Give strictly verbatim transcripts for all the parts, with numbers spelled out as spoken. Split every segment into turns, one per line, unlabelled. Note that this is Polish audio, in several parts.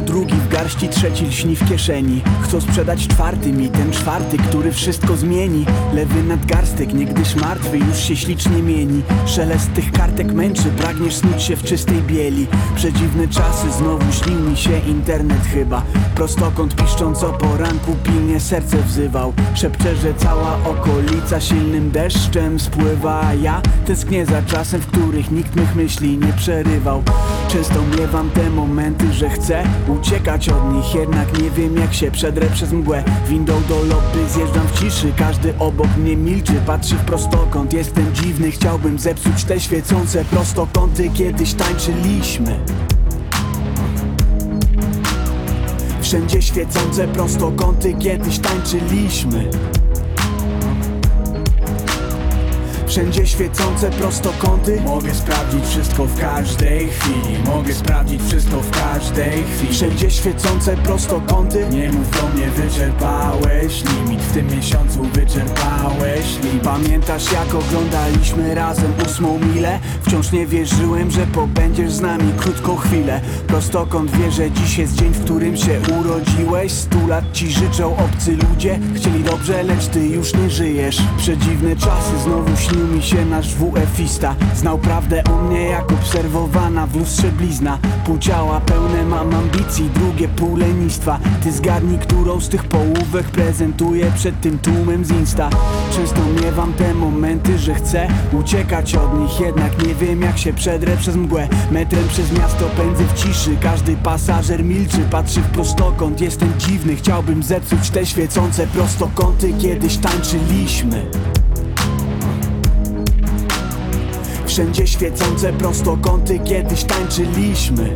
drugi w garści, trzeci lśni w kieszeni. Chcą sprzedać czwarty mi, ten czwarty, który wszystko zmieni. Lewy nadgarstek, niegdyś martwy, już się ślicznie mieni. Szelest tych kartek męczy, pragniesz snuć się w czystej bieli. Przedziwne czasy, znowu śnił mi się internet chyba. Prostokąt piszcząc o poranku, pilnie serce wzywał. Szepcze, że cała okolica silnym deszczem spływa, a ja tęsknię za czasem, w których nikt mych myśli nie przerywał. Często miewam te momenty, że chcę uciekać od nich, jednak nie wiem jak się przedrę przez mgłę. Windą do lobby zjeżdżam w ciszy, każdy obok mnie milczy, patrzy w prostokąt. Jestem dziwny, chciałbym zepsuć te świecące prostokąty. Kiedyś tańczyliśmy, wszędzie świecące prostokąty. Kiedyś tańczyliśmy, wszędzie świecące prostokąty. Mogę sprawdzić wszystko w każdej chwili, mogę sprawdzić wszystko w każdej chwili. Wszędzie świecące prostokąty. Nie mów do mnie, wyczerpałeś limit, w tym miesiącu wyczerpałeś limit. Pamiętasz jak oglądaliśmy razem ósmą milę? Wciąż nie wierzyłem, że pobędziesz z nami krótką chwilę. Prostokąt wie, że dziś jest dzień, w którym się urodziłeś. Stu lat ci życzą obcy ludzie, chcieli dobrze, lecz ty już nie żyjesz. Przedziwne czasy, znowu śnił mi się nasz W F-ista. Znał prawdę o mnie jak obserwowana w lustrze blizna. Pół ciała pełne mam ambicji, drugie pół lenistwa. Ty zgadnij, którą z tych połówek prezentuję przed tym tłumem z Insta. Często miewam te momenty, że chcę uciekać od nich, jednak nie wiem jak się przedrę przez mgłę. Metrem przez miasto pędzę w ciszy, każdy pasażer milczy, patrzy w prostokąt. Jestem dziwny, chciałbym zepsuć te świecące prostokąty. Kiedyś tańczyliśmy, wszędzie świecące prostokąty. Kiedyś tańczyliśmy,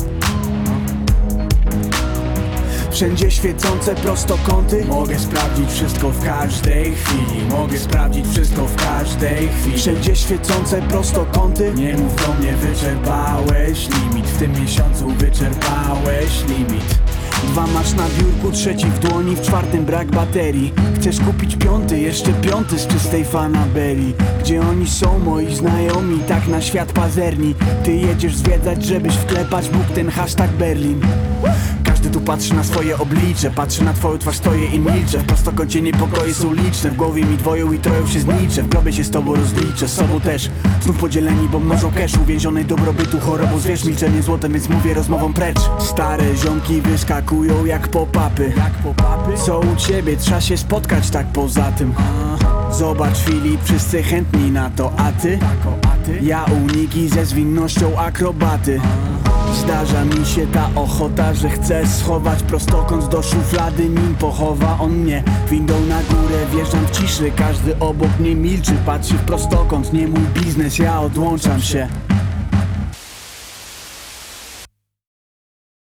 wszędzie świecące prostokąty. Mogę sprawdzić wszystko w każdej chwili, mogę sprawdzić wszystko w każdej chwili. Wszędzie świecące prostokąty. Nie mów do mnie, wyczerpałeś limit, w tym miesiącu wyczerpałeś limit. Dwa masz na biurku, trzeci w dłoni, w czwartym brak baterii. Chcesz kupić piąty, jeszcze piąty z czystej fanaberii. Gdzie oni są, moi znajomi, tak na świat pazerni. Ty jedziesz zwiedzać, żebyś wklepać mógł ten hashtag Berlin. Każdy tu patrzy na swoje oblicze, patrzy na twoją twarz, stoję i milczę. W prostokącie niepokoje są liczne, w głowie mi dwoją i troją się znicze. W grobie się z tobą rozliczę, z sobą też. Znów podzieleni, bo mnożą cash, uwięzionej dobrobytu chorobą zwierz. Milczenie złotem, więc mówię rozmową precz. Stare ziomki wyskakują jak pop-upy. Co u ciebie? Trzeba się spotkać tak poza tym. Zobacz Filip, wszyscy chętni na to, a ty? Ja uniki ze zwinnością akrobaty. Zdarza mi się ta ochota, że chcę schować prostokąt do szuflady, nim pochowa on mnie. Windą na górę wjeżdżam w ciszy, każdy obok mnie milczy, patrzy w prostokąt. Nie mój biznes, ja odłączam się.